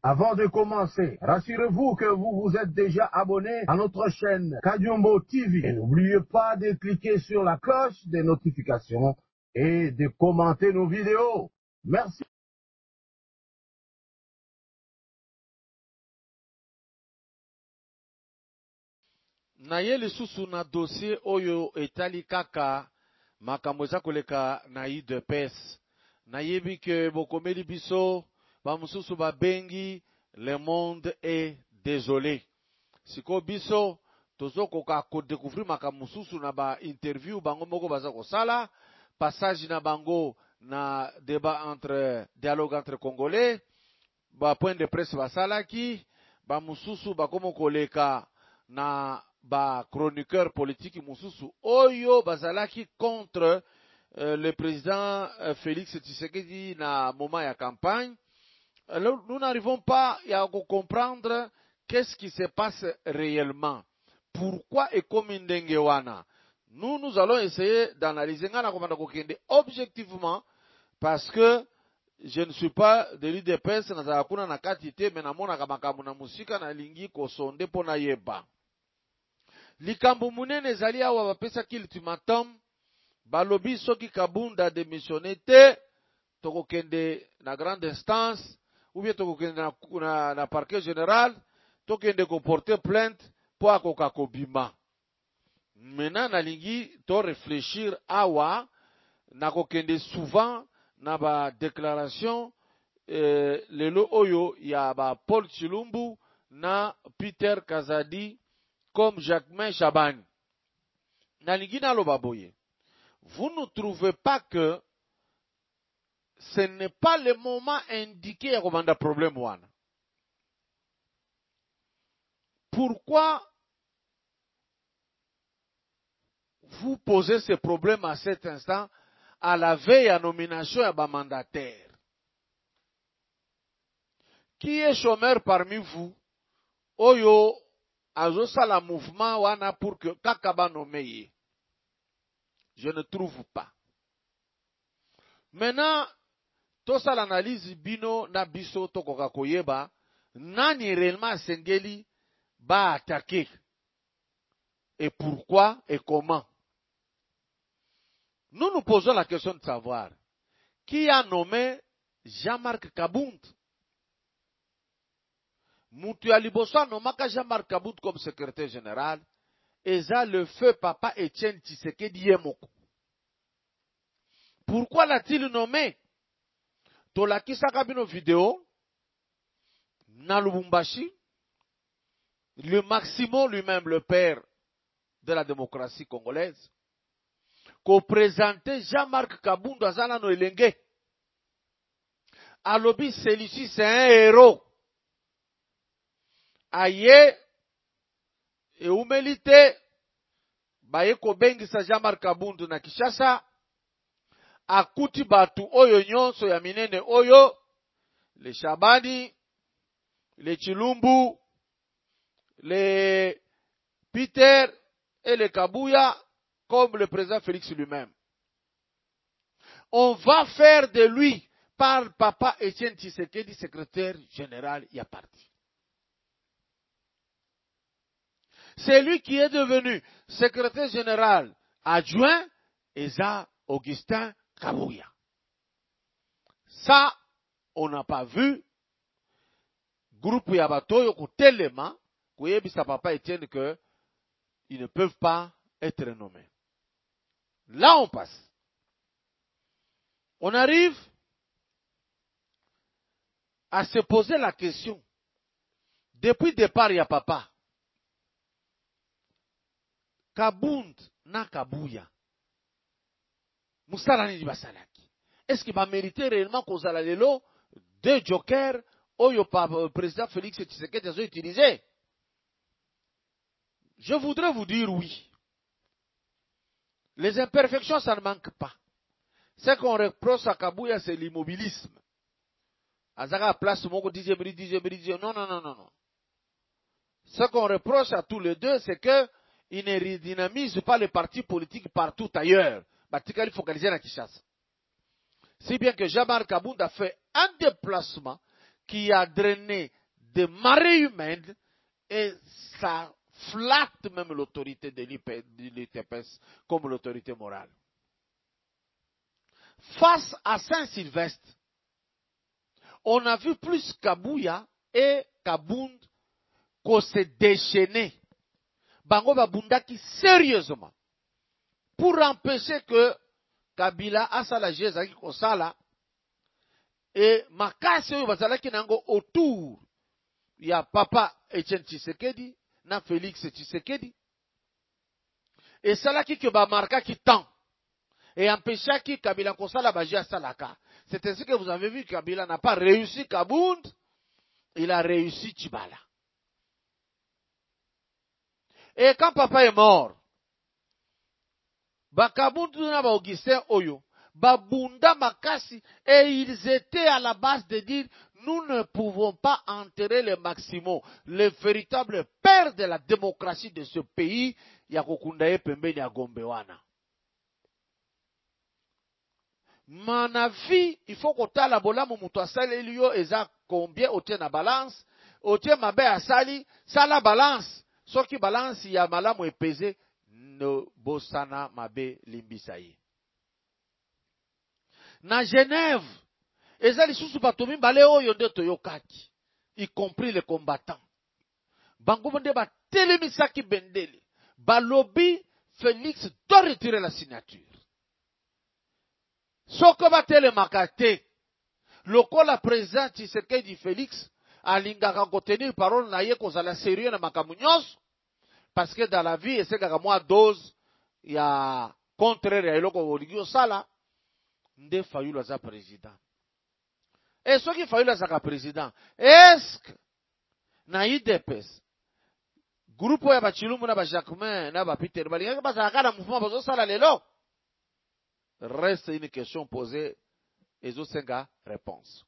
Avant de commencer, rassurez-vous que vous vous êtes déjà abonné à notre chaîne Kadiombo TV. Et n'oubliez pas de cliquer sur la cloche des notifications et de commenter nos vidéos. Merci. Naye lisusu na dossier oyo etali kaka makambo eza koleka na UDPS. Nayebi ke bokomeli biso bamususu babengi le monde est désolé. Siko biso tozokoka kodécouvrir makambo mususu na ba interview bango moko baza kosala, passage na bango na débat entre dialogue entre congolais, ba point de presse basalaki, ba mususu bakomo koleka na ba chroniqueur politique mususu oyo bazalaki contre le président Félix Tshisekedi na moment ya campagne. Alors, nous n'arrivons pas à comprendre qu'est-ce qui se passe réellement. Pourquoi et comme Ndengewana. Nous allons essayer d'analyser objectivement parce que je ne suis pas de l'UDPS na hakuna na katite mais namona kamakamu na musika na lingi kosonde pona yeba. Likambo munene ezali awa bapesaki ultimatum balobi soki Kabunda démissionné te tokokende na grande instance ou bien tokokende na parquet général tokende ko porter plainte po akoka kobima. Maintenant nalingi to réfléchir awa na kokende souvent na ba déclaration lelo oyo ya ba Paul Chilumbu na Peter Kazadi comme Jacquemain Chabani. Nalingi naloba boye. Vous ne trouvez pas que ce n'est pas le moment indiqué à commander problème wana? Pourquoi vous posez ce problème à cet instant à la veille à nomination à ba mandataire? Qui est chômeur parmi vous? Oyo azosala mouvement wana pour que kakaba nommé. Je ne trouve pas. Maintenant, tout ça l'analyse bino na biso tokoka koyeba nani réellement sengeli ba attaquer et pourquoi et comment. Nous nous posons la question de savoir qui a nommé Jean-Marc Kabound. Moutou Aliboso nomaka Jean-Marc Kabound comme secrétaire général et ça le feu papa Etienne Tshisekedi Yemoko. Pourquoi l'a-t-il nommé? Tolakisaka bino vidéo na Lubumbashi, le Maximo lui-même, le père de la démocratie congolaise, qu'on présentait Jean-Marc Kabound azala no elenge. Alobi celui-ci c'est un héros. Aye et humilité baye ko bengisa Jean-Marc Kabound na Kinshasa. Akuti batu oyo nyonso ya minene oyo, le Chabani, le Chilumbu, le Peter et le Kabuya, comme le président Félix lui-même. On va faire de lui, par papa Etienne Tshisekedi, secrétaire général, il y a parti. C'est lui qui est devenu secrétaire général adjoint, Eza Augustin Kabuya. Ça, on n'a pas vu. Groupe Yabatoyo Koutelema, Kouyebisa papa Etienne que ils ne peuvent pas être nommés. Là, on passe. On arrive à se poser la question. Depuis le départ, il y a papa. Kabound na Kabuya. Moussalani di Basalaki. Est-ce qu'il va mériter réellement qu'on a lelo deux jokers oyo le président Félix Tshisekedi a utilisé? Je voudrais vous dire oui. Les imperfections, ça ne manque pas. Ce qu'on reproche à Kabuya, c'est l'immobilisme. Azaka place moko dixième. Non. Ce qu'on reproche à tous les deux, c'est qu'ils ne redynamisent pas les partis politiques partout ailleurs. Batikali focalisé à Kinshasa. Si bien que Jean-Marc Kabound a fait un déplacement qui a drainé des marées humaines et ça flatte même l'autorité de l'UTPS comme l'autorité morale. Face à Saint-Sylvestre, on a vu plus Kabuya et Kabound qu'on s'est déchaîné. Bango babundaki sérieusement pour empêcher que Kabila asala jezaki kosala et makasi oyo bazalaki nango autour ya papa Etienne Tshisekedi na Félix Tshisekedi et salaki que ba marquaki temps et empêchaki Kabila kosala baji asalaka. C'est ainsi que vous avez vu que Kabila n'a pas réussi Kabound, il a réussi Tchibala. Et quand papa est mort, Bakabundu na ba Augustin Oyo, Babunda Makasi, et ils étaient à la base de dire, nous ne pouvons pas enterrer les Maximaux, le véritable père de la démocratie de ce pays, Yakokundaye Pembeni ya Gombewana. Mon avis, il faut qu'on t'a la bola mutu asali liyo eza combien otie na balance, otie mabe asali, ça la balance, so ki balance ya malamu epese, no bosana mabe limbisaye. Na Genève, eza lisusu bato mibale oyo nde toyokaki, y compris les combattants. Bango bonde ba telemisaki bendele, balobi Félix doit retirer la signature. Soko ba telemaka te, lokola président Tshisekedi Félix alingaka kotenir parole na ye kozala sérieux na makambo nyonso, parce que dans la vie esekaka mwa dose ya contraire ya eloko olingi osala, nde Fayulu aza président. Et soki Fayulu azaka président, est-ce que na UDPS groupe ya bachilumbu na bajacquemin na bapiter balingaka bazalaka na mouvement bazosala lelo? Reste une question posée et Zosenga réponse.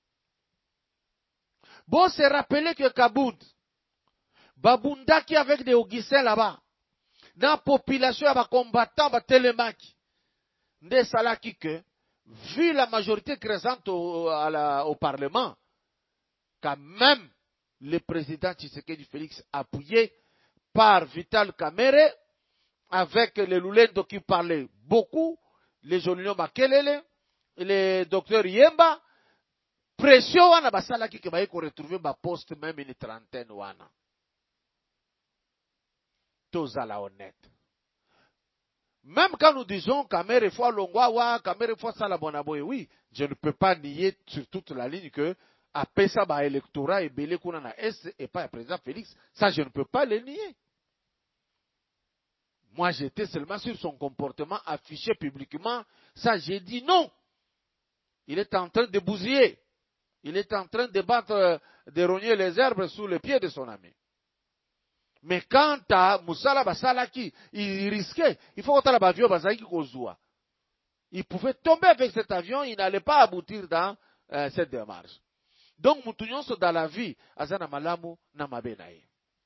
Bon, se rappeler que Kabound, Babundaki avec des Augustins là-bas, dans la population, il y a des combattants, des télémaki. Nde salaki que, vu la majorité présente au Parlement, quand même le président Tshisekedi Félix appuyé par Vital Kamerhe, avec les Lulendo qui parlaient beaucoup, les Jolino Makelele, les docteurs Yemba, pression wana basalaki ke baye ko retrouver ba poste même une trentaine wana. Tozala honnête. Même quand nous disons Kamerhe fois Longwawa, Kamerhe fois Salabonaboye, oui, je ne peux pas nier sur toute la ligne que après ça ba électorat et belé kuna na S et pas le président Félix, ça je ne peux pas le nier. Moi j'étais seulement sur son comportement affiché publiquement, ça j'ai dit non. Il est en train de bousiller. Il est en train de battre, de rogner les herbes sous les pieds de son ami. Mais quant à Moussala Basalaki, il risquait. Il faut que l'avion Basaki Kozua. Il pouvait tomber avec cet avion, il n'allait pas aboutir dans cette démarche. Donc, Moutounion dans la vie, Azana Malamu Namabenaye.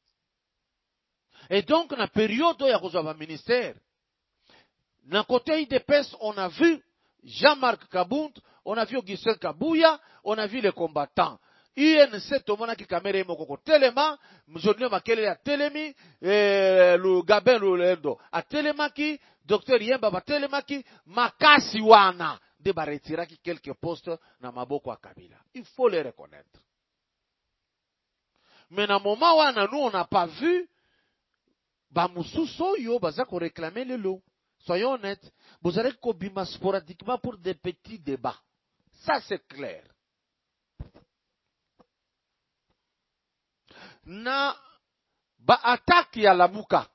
Et donc, dans la période où il y a un ministère, dans le côté IDPS, on a vu Jean-Marc Kabound, on a vu Augustin Kabuya, on a vu les combattants. UNC Tomona ki Kamerhe moko telema, Mjolnio Makelele a telemi, le Gabin Lulendo a telemaki, Dr Yemba ba telemaki, Makasi wana de ba retiraki quelques postes na maboko a Kabila. Il faut les reconnaître. Mais na moment wana nous on n'a pas vu ba mususo yo baza ko réclamer le lot. Soyons honnêtes, vous allez kobima sporadiquement pour des petits débats. Ça c'est clair. Na ba attaque ya Lamuka.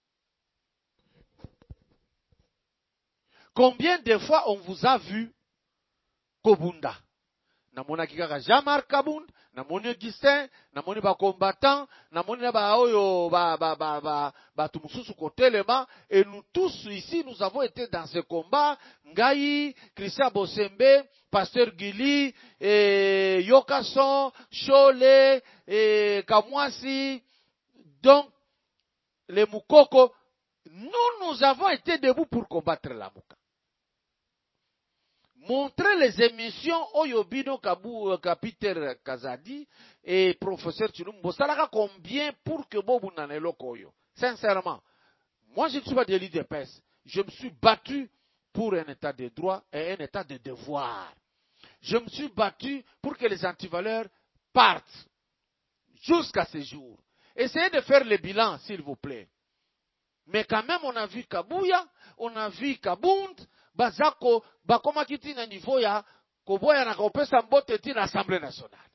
Combien de fois on vous a vu Kobunda? Namona kikaka Jean-Marc Kabound, namoni Augustin, namoni ba combattant, namoni ba oyo ba tumususu kotelema, et nous tous ici nous avons été dans ce combat. Ngai, Christian Bosembe, Pasteur Gili, Yokason, Chole, Kamwasi, donc les Moukoko, nous avons été debout pour combattre la Mouka. Montrer les émissions Oyobino Kabou Peter Kazadi et professeur Chilumbo. Ça l'a combien pour que Bobu Nanelo Koyo? Sincèrement, moi je ne suis pas de l'IDPS. Je me suis battu pour un état de droit et un état de devoir. Je me suis battu pour que les antivaleurs partent jusqu'à ce jour. Essayez de faire le bilan, s'il vous plaît. Mais quand même, on a vu Kabouya, on a vu Kabound, Bazako, Bakoma Kiti na niveau ya, Koboya na Kopesa Mbote ti na Assemblée nationale.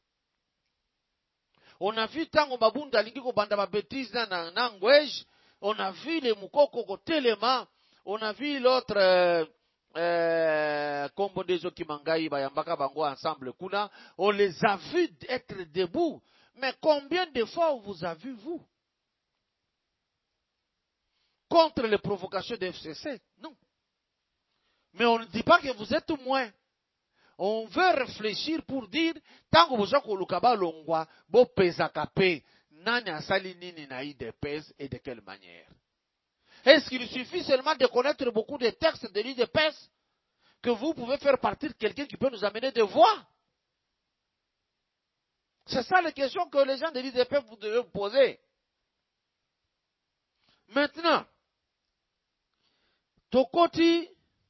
On a vu Tango Babunda Lingiko Banda Babetiz na Nangwej, on a vu les Moukoko Kotelema, on a vu l'autre, Kombo Dejo Kimangai, Bayambaka Bango ensemble, Kuna, on les a vus être debout. Mais combien de fois vous avez vu, vous? Contre les provocations de FCC? Non. Mais on ne dit pas que vous êtes moins. On veut réfléchir pour dire, tant que vous avez kolukaba longwa, bo pesakape, nani asali nini na IDPS et de quelle manière? Est-ce qu'il suffit seulement de connaître beaucoup de textes de l'IDPS que vous pouvez faire partir quelqu'un qui peut nous amener des voix? C'est ça la question que les gens de l'IDPS vous devez vous poser. Maintenant, Tokoti,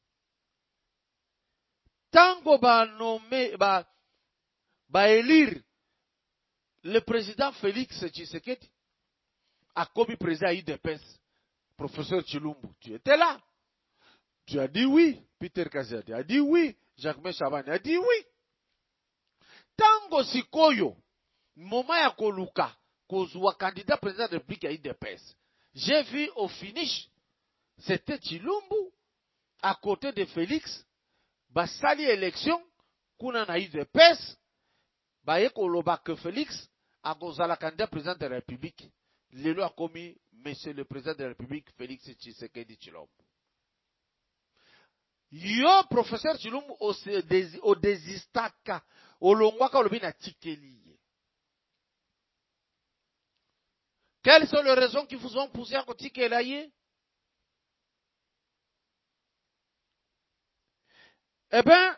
tango ba nommé, ba élire le président Félix Tshisekedi a commis président IDPS, professeur Chilumbu. Tu étais là. Tu as dit oui. Peter Kazadi a dit oui. Jacques Chabani a dit oui. Tango Sikoyo, moment ya koluka, kozwa candidat président de la République à IDPS. J'ai vu au finish, c'était Chilumbu, à côté de Félix, basali élection, kuna na IDPS, baye koloba que Félix, a kozala candidat président de la République. Lelo a commis, monsieur le président de la République, Félix Tshisekedi Tshilombo. Yo, professeur Tshilombo, au désistaka, au longwaka olobi na tikeli. Quelles sont les raisons qui vous ont poussé à tikelaye? Eh bien,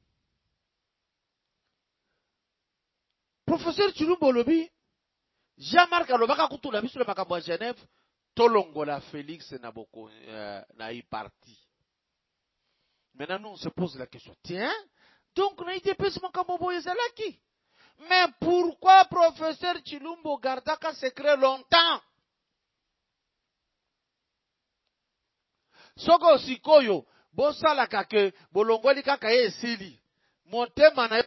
professeur Tshilombo olobi, Jean-Marc alobaka kutula biso le makambo ya Genève, tolongola Félix na y parti. Maintenant, nous, on se pose la question. Tiens, donc, on a été plus makambo boye zalaki. Mais pourquoi professeur Tshilombo gardaka secret longtemps? Soko sikoyo, bosala kake, bolongoli kaka ye esili. Montema na.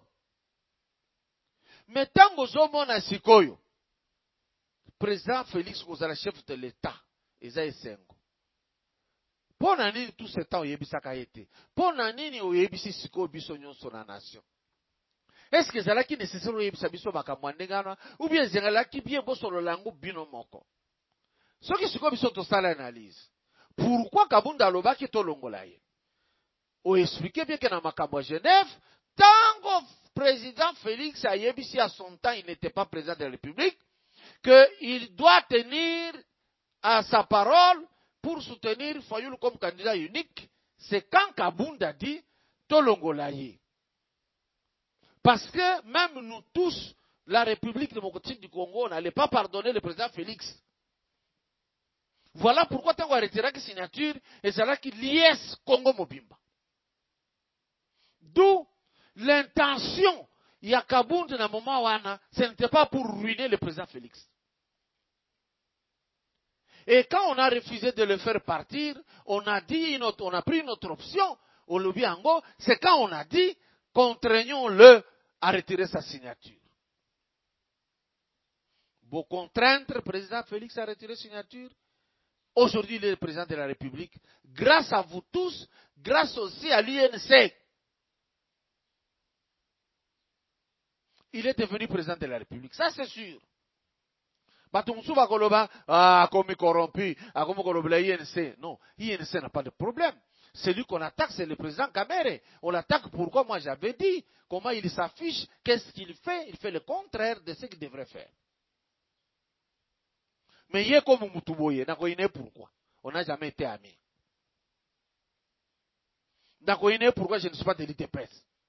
Mais tango zomona sikoyo, président Félix kozala chef de l'État, eza esengo. Pona nini tout ce temps oyebisaka yete? Pona nini oyebisi sikoyo biso nyonso na nation? Est-ce que zalaki nécessaire oyebisa biso makambo ndengana ou bien zalaki bien bosolo lango bino moko? Soki sikoyo biso tosala analyse. Pourquoi Kabunda alobaki tolongola ye? O expliquer bien que na makambo à Genève, tango président Félix ayebisi à son temps, il n'était pas président de la République, qu'il doit tenir à sa parole pour soutenir Fayoulou comme candidat unique. C'est quand Kabunda dit tolongola ye. Parce que même nous tous, la République démocratique du Congo n'allait pas pardonner le président Félix. Voilà pourquoi tant qu'on a retiré la signature, et c'est là qu'il y est Congo Mobimba. D'où l'intention, il y a Kabound dans le moment où ce n'était pas pour ruiner le président Félix. Et quand on a refusé de le faire partir, on a pris une autre option, au lobby Ango, c'est quand on a dit, contraignons-le à retirer sa signature. Pour contraindre le président Félix à retirer sa signature, aujourd'hui il est le président de la République, grâce à vous tous, grâce aussi à l'UNC. Il est devenu président de la République, ça c'est sûr. Batumsuba Koloba, comme corrompu, comme Koloba INC. Non, INC n'a pas de problème. Celui qu'on attaque, c'est le président Kamere. On l'attaque pourquoi moi j'avais dit, comment il s'affiche, qu'est-ce qu'il fait? Il fait le contraire de ce qu'il devrait faire. Mais il est comme Mutuboye, n'a pas pourquoi. On n'a jamais été amis. Nakoine, pourquoi je ne suis pas de l'IDPS?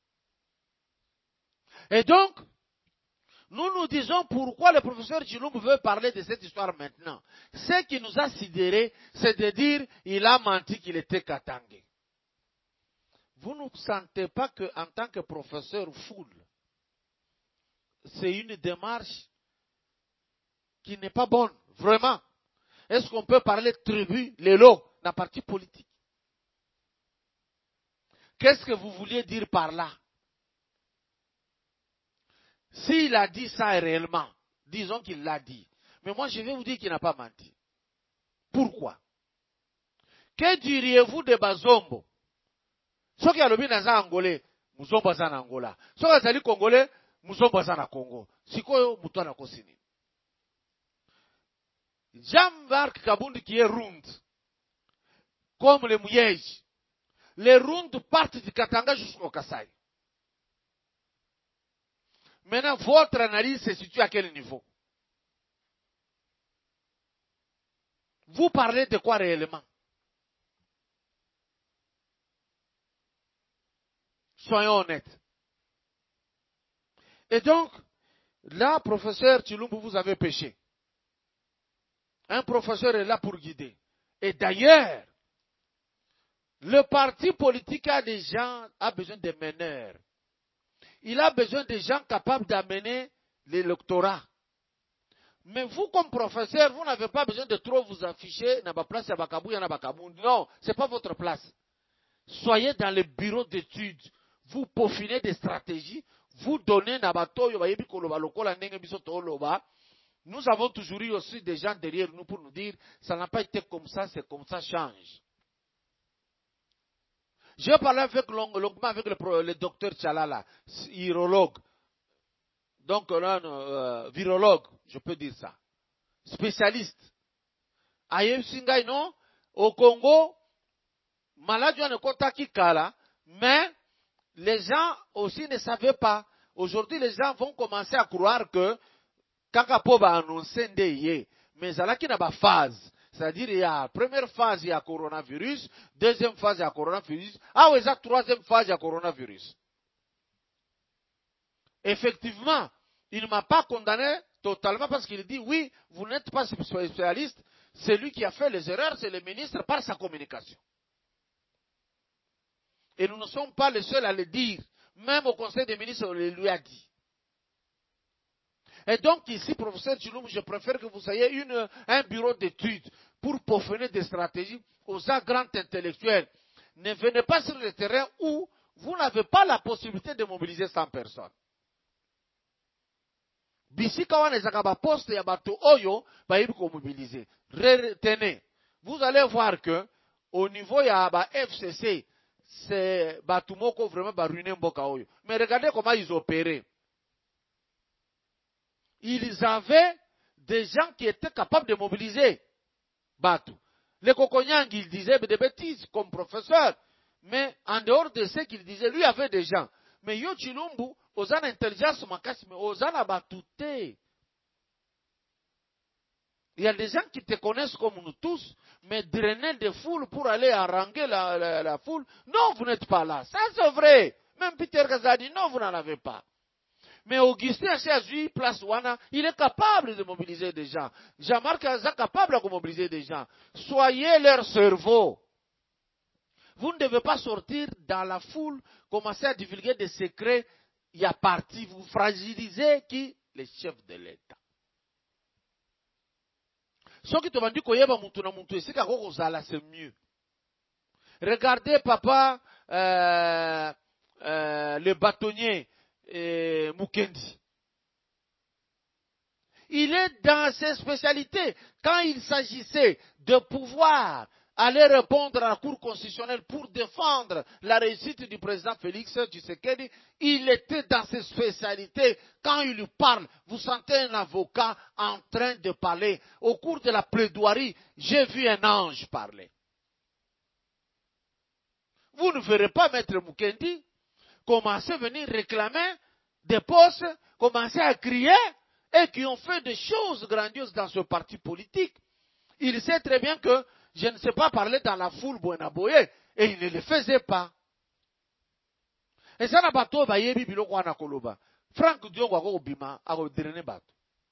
Et donc, nous disons pourquoi le professeur Chilombo veut parler de cette histoire maintenant. Ce qui nous a sidérés, c'est de dire il a menti qu'il était Katangé. Vous ne sentez pas qu'en tant que professeur foule, c'est une démarche qui n'est pas bonne, vraiment. Est-ce qu'on peut parler de tribu, les lots, d'un parti politique? Qu'est-ce que vous vouliez dire par là? S'il a dit ça réellement, disons qu'il l'a dit. Mais moi, je vais vous dire qu'il n'a pas menti. Pourquoi? Que diriez-vous de Bazombo? Ce qui a le bien dans Angolais, Muzombo za na Angola. Ce qui a zali Congolais, Muzombo za na Congo. Sikoyo muto na kosini. Jean-Marc Kabundi qui est rond, comme les Mouyèges. Les rondes partent du Katanga jusqu'au Kassai. Maintenant, votre analyse se situe à quel niveau? Vous parlez de quoi réellement? Soyons honnêtes. Et donc, là, professeur Chilombo, vous avez péché. Un professeur est là pour guider. Et d'ailleurs, le parti politique a besoin de meneurs. Il a besoin de gens capables d'amener l'électorat. Mais vous, comme professeur, vous n'avez pas besoin de trop vous afficher dans la place à Bakabou et à Bakabou. Non, ce n'est pas votre place. Soyez dans le bureau d'études. Vous peaufinez des stratégies. Vous donnez Nous avons toujours eu aussi des gens derrière nous pour nous dire ça n'a pas été comme ça, c'est comme ça, change. J'ai parlé longuement avec le docteur Tchalala, virologue. Donc, virologue, je peux dire ça. Spécialiste. Aye Singai, non? Au Congo, maladie ne contacte kala, mais les gens aussi ne savaient pas. Aujourd'hui, les gens vont commencer à croire que Kakapo va annoncer ndeye, mais ça qui n'a pas phase. C'est-à-dire, il y a première phase, il y a coronavirus, deuxième phase, il y a coronavirus, oui, ça, troisième phase, il y a coronavirus. Effectivement, il ne m'a pas condamné totalement parce qu'il dit, oui, vous n'êtes pas spécialiste, c'est lui qui a fait les erreurs, c'est le ministre par sa communication. Et nous ne sommes pas les seuls à le dire. Même au Conseil des ministres, on le lui a dit. Et donc ici, professeur Chilombo, je préfère que vous ayez un bureau d'études pour peaufiner des stratégies aux grands intellectuels. Ne venez pas sur le terrain où vous n'avez pas la possibilité de mobiliser 100 personnes. Bisi kawa nezaka ba poste ya bato oyo ba yibi ko mobiliser. Retenez. Vous allez voir que au niveau ya ba FCC, c'est batumoko vraiment ba ruiner mboka oyo. Mais regardez comment ils opéraient. Ils avaient des gens qui étaient capables de mobiliser Batu. Le Kokonyang, il disait des bêtises comme professeur. Mais en dehors de ce qu'il disait, lui avait des gens. Mais Yo Chilombo, aux an intelligence makasi, mais aux an abatouté. Il y a des gens qui te connaissent comme nous tous, mais drainer des foules pour aller haranguer la foule. Non, vous n'êtes pas là. Ça, c'est vrai. Même Peter Gazadi, non, vous n'en avez pas. Mais Augustin Chiazui, place Wana, il est capable de mobiliser des gens. Jean-Marc est capable de mobiliser des gens. Soyez leur cerveau. Vous ne devez pas sortir dans la foule, commencer à divulguer des secrets. Il y a parti, vous fragilisez qui? Les chefs de l'État. Ce qui te dit que c'est mieux. Regardez, papa, le bâtonnier Mukendi. Il est dans ses spécialités. Quand il s'agissait de pouvoir aller répondre à la Cour constitutionnelle pour défendre la réussite du président Félix Tshisekedi, il était dans ses spécialités. Quand il lui parle, vous sentez un avocat en train de parler. Au cours de la plaidoirie, j'ai vu un ange parler. Vous ne verrez pas Maître Mukendi commencer à venir réclamer des postes, commencer à crier, et qui ont fait des choses grandioses dans ce parti politique. Il sait très bien que je ne sais pas parler dans la foule Buenaboye, et il ne le faisait pas. Et ça n'a pas tout, bah, yebi biloko wana koloba. Franck Diongo ako bima, ako drene bato.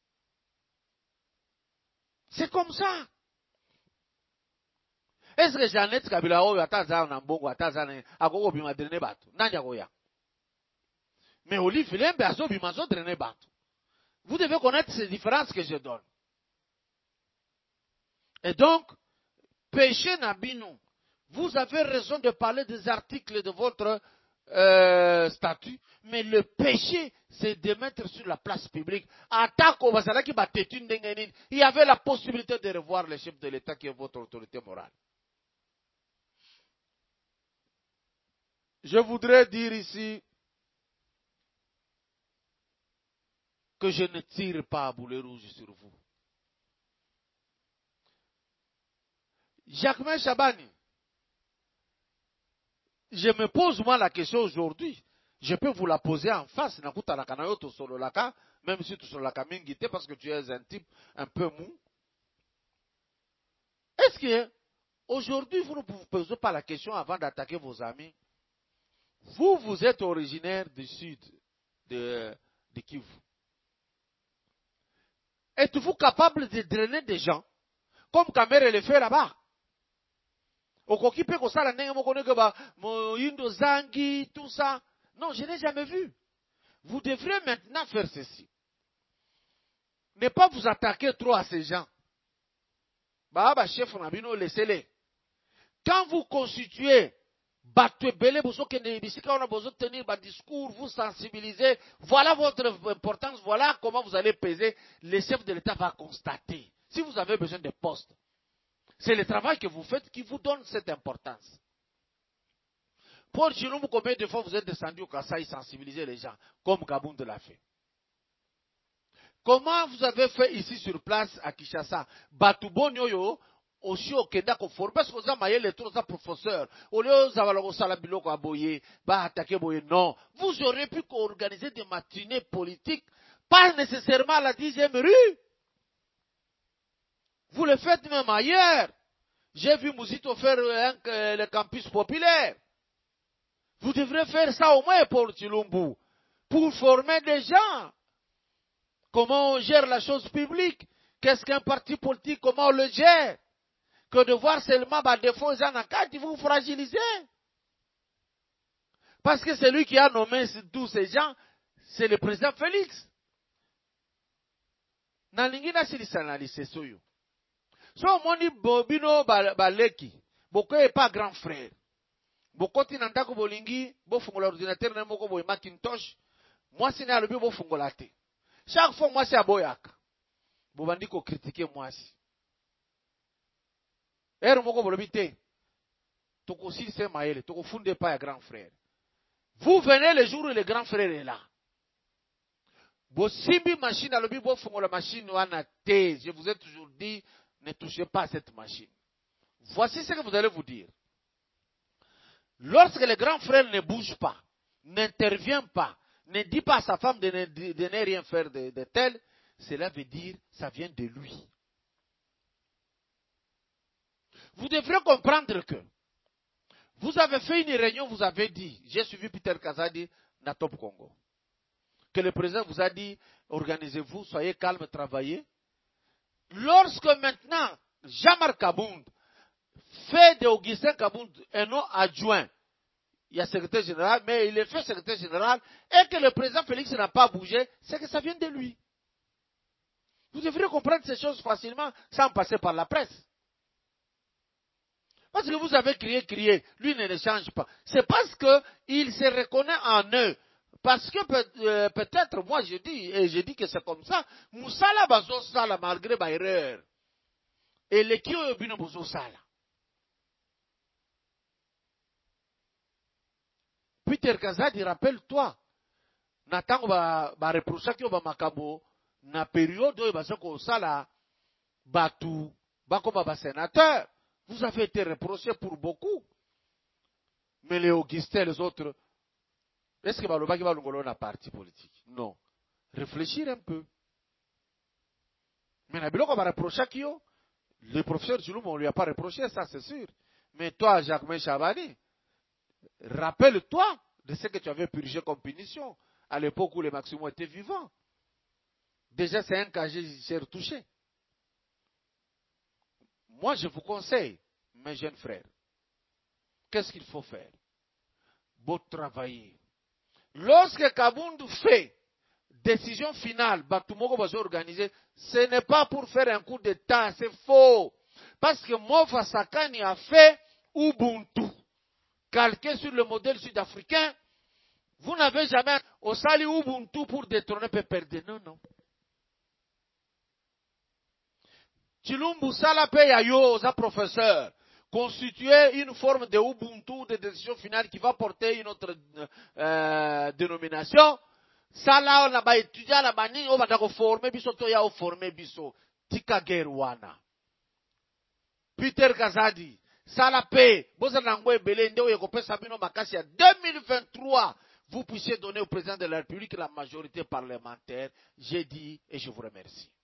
C'est comme ça. Est-ce que Jeannette Kabila oyo ataza na mbongo ataza na ako bima drene bato? Nanya koya. Mais Olive Lembe azo bima zo drene bato. Vous devez connaître ces différences que je donne. Et donc, péché Nabino, vous avez raison de parler des articles de votre statut, mais le péché, c'est de mettre sur la place publique. Il y avait la possibilité de revoir le chef de l'État qui est votre autorité morale. Je voudrais dire ici que je ne tire pas à boulet rouge sur vous. Jacquemain Chabani, je me pose moi la question aujourd'hui. Je peux vous la poser en face. Même si tu solaka mingite parce que tu es un type un peu mou. Est-ce que aujourd'hui vous ne vous posez pas la question avant d'attaquer vos amis? Vous êtes originaire du sud de Kivu. Êtes-vous capable de drainer des gens comme Kamere le fait là-bas? Okokipe kosala ndenge moko ndenge ba moyindo zangi tout ça. Non, je n'ai jamais vu. Vous devrez maintenant faire ceci. Ne pas vous attaquer trop à ces gens. Bah chef nabino laissez-les. Quand vous constituez batebele bozo kende bisika on a besoin de tenir un discours, vous sensibiliser, voilà votre importance, voilà comment vous allez peser, le chef de l'État va constater. Si vous avez besoin de postes, c'est le travail que vous faites qui vous donne cette importance. Pour Chilombo, combien de fois vous êtes descendu au Kasaï sensibiliser les gens, comme Kabound l'a fait? Comment vous avez fait ici sur place à Kinshasa? Batubonyoyo, aussi au Kenda Konfor, parce que vous avez les trois professeurs, au lieu de vous salabiloko à Boye, attaquer Boye, non. Vous auriez pu organiser des matinées politiques, pas nécessairement à la 10e rue. Vous le faites même ailleurs. J'ai vu Mouzito faire le campus populaire. Vous devrez faire ça au moins pour Chilombo, pour former des gens. Comment on gère la chose publique? Qu'est-ce qu'un parti politique? Comment on le gère? Que de voir seulement des faux gens en cas, vous fragilisez. Parce que c'est lui qui a nommé tous ces gens, c'est le président Félix. Nalingina silisanali c'est soyo. So moni bobino baleki, boko est pas grand frère. Bokoti nandako bolingi, bo fungola ordinateur na moko boy Macintosh. Moi c'est na lobi bo fungola te. Chaque fois moi c'est aboyaka. Bobandi ko critiquer moi si. Moko bolobi te. Toko si c'est maele, toko funde pas ya grand frère. Vous venez le jour où le grand frère est là. Bo simbi machine alobi bo fungola machine wana te. Je vous ai toujours dit, ne touchez pas à cette machine. Voici ce que vous allez vous dire. Lorsque le grand frère ne bouge pas, n'intervient pas, ne dit pas à sa femme de ne rien faire de tel, cela veut dire que ça vient de lui. Vous devrez comprendre que vous avez fait une réunion, vous avez dit, j'ai suivi Peter Kazadi na Top Congo, que le président vous a dit, organisez-vous, soyez calme, travaillez. Lorsque maintenant, Jean-Marc Kabound fait d'Augustin Kabound un nom adjoint, il y a secrétaire général, mais il est fait secrétaire général, et que le président Félix n'a pas bougé, c'est que ça vient de lui. Vous devriez comprendre ces choses facilement, sans passer par la presse. Parce que vous avez crié, lui ne change pas. C'est parce qu'il se reconnaît en eux. Parce que peut-être, moi je dis, et je dis que c'est comme ça, Moussala bazo sala malgré ma erreur. Et les qui ont bino bazo sala. Peter Kazadi, rappelle-toi, Natango ba reprocha ki ba makabo na période où bazo ko sala batu bako ba sénateur. Vous avez été reproché pour beaucoup. Mais les Augustins, les autres, est-ce que Balobaki va nous un parti politique? Non. Réfléchir un peu. Mais Nabiloko va reprocher qui? Le professeur Chilombo, on ne lui a pas reproché, ça c'est sûr. Mais toi, Jacquemain Chabani, rappelle-toi de ce que tu avais purgé comme punition à l'époque où les Maximo étaient vivants. Déjà, c'est un cas j'ai retouché. Moi, je vous conseille, mes jeunes frères, qu'est-ce qu'il faut faire? Beau travailler. Lorsque Kabundu fait décision finale, Batumoko va s'organiser, ce n'est pas pour faire un coup d'État, c'est faux. Parce que Mofa Sakani a fait Ubuntu, calqué sur le modèle sud-africain. Vous n'avez jamais au sali Ubuntu pour détrôner Peperde. Non, non. Chilumbu Salape Yayo, sa professeur, constituer une forme de Ubuntu, de décision finale qui va porter une autre dénomination. Ça là, on a étudié la bani, on va former biso, toya former biso. Tika Gerwana. Peter Kazadi. Salape, Bozanangwe Belende, Oyekope Sabino Makasi, 2023, vous puissiez donner au président de la République la majorité parlementaire. J'ai dit et je vous remercie.